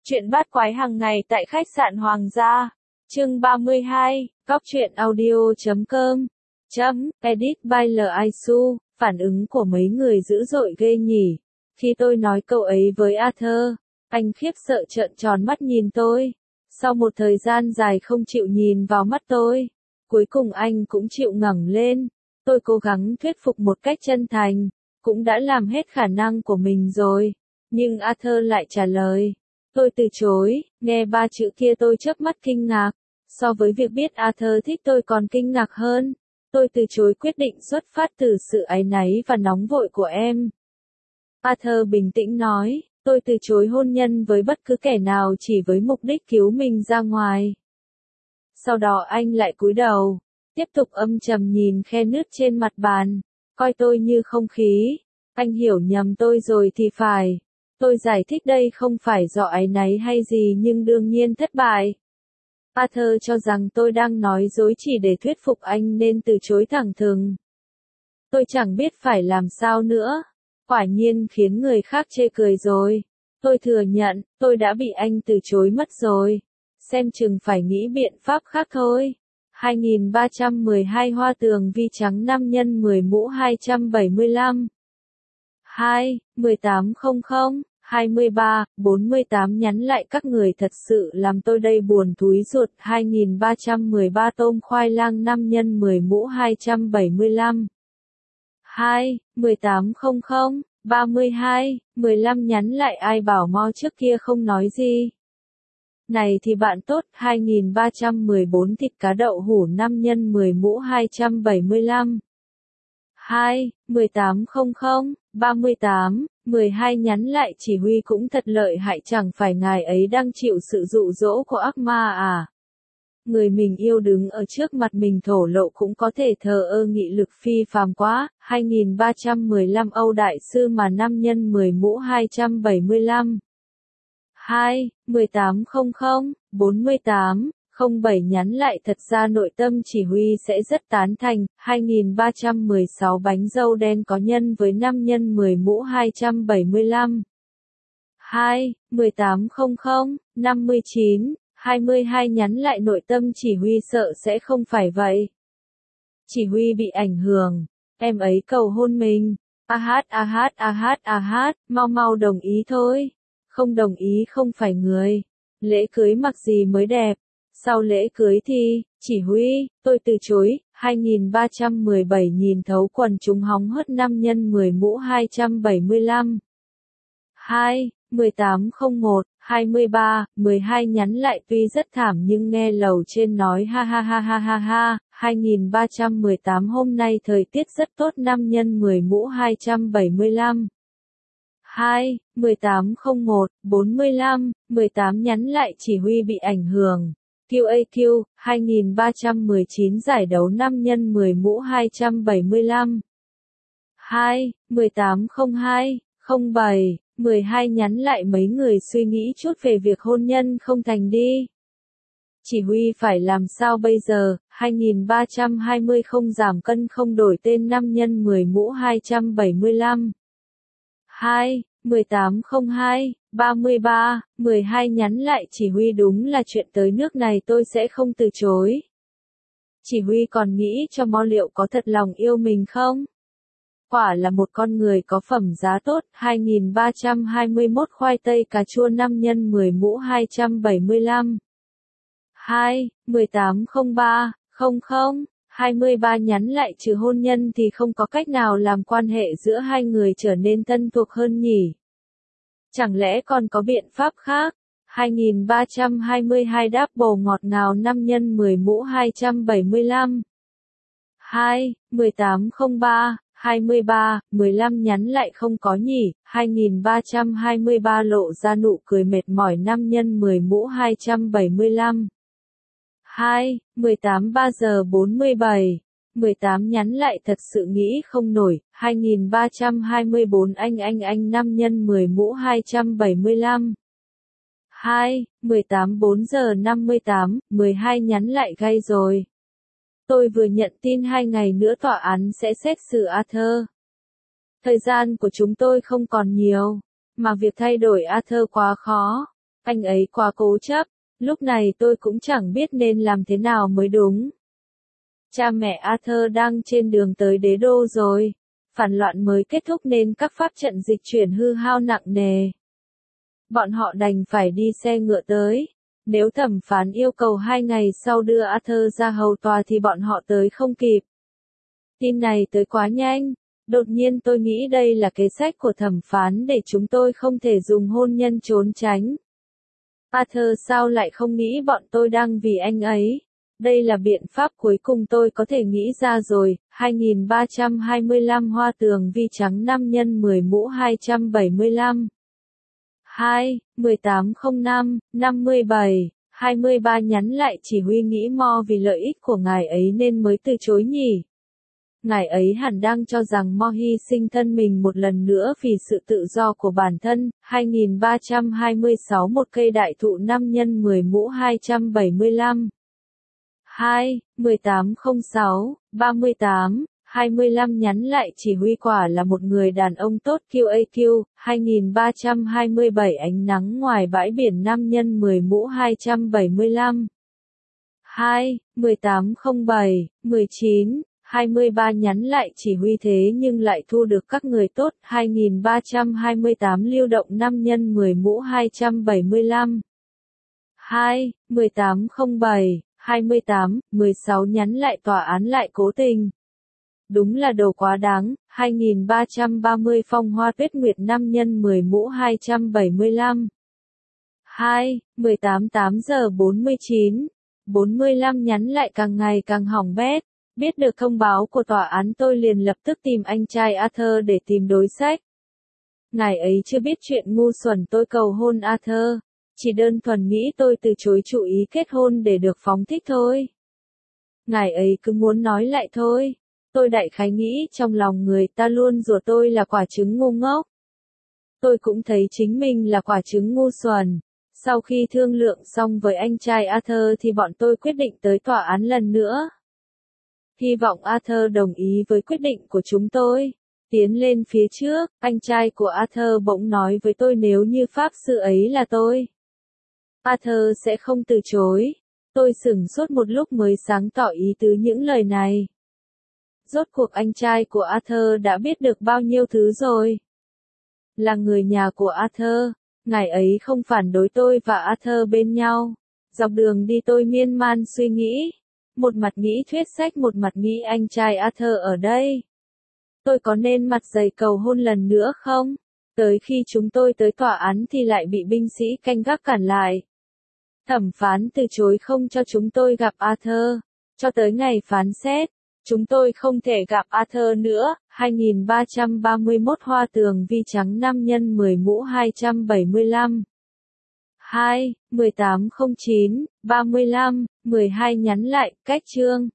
Chuyện bát quái hàng ngày tại khách sạn Hoàng gia. Chương 32, Góc truyện audio.com. Edit by L. Isu, phản ứng của mấy người dữ dội ghê nhỉ. Khi tôi nói câu ấy với Arthur, anh khiếp sợ trợn tròn mắt nhìn tôi. Sau một thời gian dài không chịu nhìn vào mắt tôi, cuối cùng anh cũng chịu ngẩng lên. Tôi cố gắng thuyết phục một cách chân thành, cũng đã làm hết khả năng của mình rồi. Nhưng Arthur lại trả lời. Tôi từ chối, nghe ba chữ kia tôi chớp mắt kinh ngạc. So với việc biết Arthur thích tôi còn kinh ngạc hơn. Tôi từ chối quyết định xuất phát từ sự áy náy và nóng vội của em. Arthur bình tĩnh nói, tôi từ chối hôn nhân với bất cứ kẻ nào chỉ với mục đích cứu mình ra ngoài. Sau đó anh lại cúi đầu, tiếp tục âm trầm nhìn khe nứt trên mặt bàn, coi tôi như không khí. Anh hiểu nhầm tôi rồi thì phải. Tôi giải thích đây không phải do áy náy hay gì nhưng đương nhiên thất bại. Arthur cho rằng tôi đang nói dối chỉ để thuyết phục anh nên từ chối thẳng thừng. Tôi chẳng biết phải làm sao nữa. Quả nhiên khiến người khác chê cười rồi. Tôi thừa nhận, tôi đã bị anh từ chối mất rồi. Xem chừng phải nghĩ biện pháp khác thôi. 2312 Hoa tường vi trắng 5 x 10 mũ 275. 1800, 23, 48 nhắn lại các người thật sự làm tôi đây buồn thúi ruột. 2313 tôm khoai lang 5 x 10 mũ 275. 1800, 32, 15 nhắn lại ai bảo mo trước kia không nói gì. Này thì bạn tốt. 2314 thịt cá đậu hủ 5 x 10 mũ 275. 1800, 38, 12 nhắn lại chỉ huy cũng thật lợi hại, chẳng phải ngài ấy đang chịu sự dụ dỗ của ác ma à? Người mình yêu đứng ở trước mặt mình thổ lộ cũng có thể thờ ơ, nghị lực phi phàm quá. 2315 Âu đại sư mà 5 x 10 mũ 275. 1800, 48, 07 nhắn lại thật ra nội tâm chỉ huy sẽ rất tán thành. 2316 bánh dâu đen có nhân với 5 x 10 mũ 275. 1800, 59, 22 nhắn lại nội tâm chỉ huy sợ sẽ không phải vậy. Chỉ huy bị ảnh hưởng, em ấy cầu hôn mình. Mau mau đồng ý thôi. Không đồng ý không phải người. Lễ cưới mặc gì mới đẹp. Sau lễ cưới thì, chỉ huy, tôi từ chối. 2317 nhìn thấu quần chúng hóng hớt 5 x 10 mũ 275. 1801, 23, 12 nhắn lại tuy rất thảm nhưng nghe lầu trên nói ha ha ha ha ha ha. 2318 hôm nay thời tiết rất tốt 5 x 10 mũ 275. 1801, 45, 18 nhắn lại chỉ huy bị ảnh hưởng. QAQ, 2319 giải đấu 5 x 10 mũ 275. 1802, 07, 12 nhắn lại mấy người suy nghĩ chút về việc hôn nhân không thành đi. Chỉ huy phải làm sao bây giờ? 2320 không giảm cân không đổi tên 5 x 10 mũ 275. 1802, 33, 12 nhắn lại chỉ huy đúng là chuyện tới nước này tôi sẽ không từ chối. Chỉ huy còn nghĩ cho mo liệu có thật lòng yêu mình không? Quả là một con người có phẩm giá tốt. 2321 khoai tây cà chua 5 x 10 mũ 275. 1803, 00, 23 nhắn lại trừ hôn nhân thì không có cách nào làm quan hệ giữa hai người trở nên thân thuộc hơn nhỉ? Chẳng lẽ còn có biện pháp khác? 2322 đáp bầu ngọt ngào 5 x 10 mũ 275. 1803, 23, 15 nhắn lại không có nhỉ? 2323 lộ ra nụ cười mệt mỏi 5 x 10 mũ 275. 18 3 giờ 47, 18 nhắn lại thật sự nghĩ không nổi. 2324 anh 5 x 10 mũ 275. 18 4 giờ 58, 12 nhắn lại gay rồi. Tôi vừa nhận tin 2 ngày nữa tòa án sẽ xét xử Arthur. Thời gian của chúng tôi không còn nhiều, mà việc thay đổi Arthur quá khó. Anh ấy quá cố chấp, lúc này tôi cũng chẳng biết nên làm thế nào mới đúng. Cha mẹ Arthur đang trên đường tới đế đô rồi. Phản loạn mới kết thúc nên các pháp trận dịch chuyển hư hao nặng nề. Bọn họ đành phải đi xe ngựa tới. Nếu thẩm phán yêu cầu 2 ngày sau đưa Arthur ra hầu tòa thì bọn họ tới không kịp. Tin này tới quá nhanh. Đột nhiên tôi nghĩ đây là kế sách của thẩm phán để chúng tôi không thể dùng hôn nhân trốn tránh. Arthur sao lại không nghĩ bọn tôi đang vì anh ấy? Đây là biện pháp cuối cùng tôi có thể nghĩ ra rồi. 2325 hoa tường vi trắng 5 x 10 mũ 275. 2, 1805, 57, 23 nhắn lại chỉ huy nghĩ mo vì lợi ích của ngài ấy nên mới từ chối nhỉ. Ngài ấy hẳn đang cho rằng Mo hy sinh thân mình một lần nữa vì sự tự do của bản thân. 2326 một cây đại thụ 5 x 10 mũ 275. 2, 1806, 38, 25 nhắn lại chỉ huy quả là một người đàn ông tốt QAQ. 2327 ánh nắng ngoài bãi biển 5 x 10 mũ 275. 2, 1807, 19. 23 nhắn lại chỉ huy thế nhưng lại thu được các người tốt. 2328 lưu động 5 x 10 mũ 275. 2, 1807, 28, 16 nhắn lại tòa án lại cố tình. Đúng là đồ quá đáng. 2330 phong hoa tuyết nguyệt 5 x 10 mũ 275. 2, 18 8 giờ 49, 45 nhắn lại càng ngày càng hỏng bét. Biết được thông báo của tòa án tôi liền lập tức tìm anh trai Arthur để tìm đối sách. Ngài ấy chưa biết chuyện ngu xuẩn tôi cầu hôn Arthur, chỉ đơn thuần nghĩ tôi từ chối chủ ý kết hôn để được phóng thích thôi. Ngài ấy cứ muốn nói lại thôi. Tôi đại khái nghĩ trong lòng người ta luôn rủa tôi là quả trứng ngu ngốc. Tôi cũng thấy chính mình là quả trứng ngu xuẩn. Sau khi thương lượng xong với anh trai Arthur thì bọn tôi quyết định tới tòa án lần nữa. Hy vọng Arthur đồng ý với quyết định của chúng tôi. Tiến lên phía trước, anh trai của Arthur bỗng nói với tôi nếu như pháp sư ấy là tôi, Arthur sẽ không từ chối. Tôi sửng sốt một lúc mới sáng tỏ ý tứ những lời này. Rốt cuộc anh trai của Arthur đã biết được bao nhiêu thứ rồi. Là người nhà của Arthur, ngài ấy không phản đối tôi và Arthur bên nhau. Dọc đường đi tôi miên man suy nghĩ. Một mặt nghĩ thuyết sách một mặt nghĩ anh trai Arthur ở đây. Tôi có nên mặt dày cầu hôn lần nữa không? Tới khi chúng tôi tới tòa án thì lại bị binh sĩ canh gác cản lại. Thẩm phán từ chối không cho chúng tôi gặp Arthur. Cho tới ngày phán xét, chúng tôi không thể gặp Arthur nữa. 2331 hoa tường vi trắng 5 x 10 mũ 275. 2, 1809, 35, 12 nhắn lại, cách chương.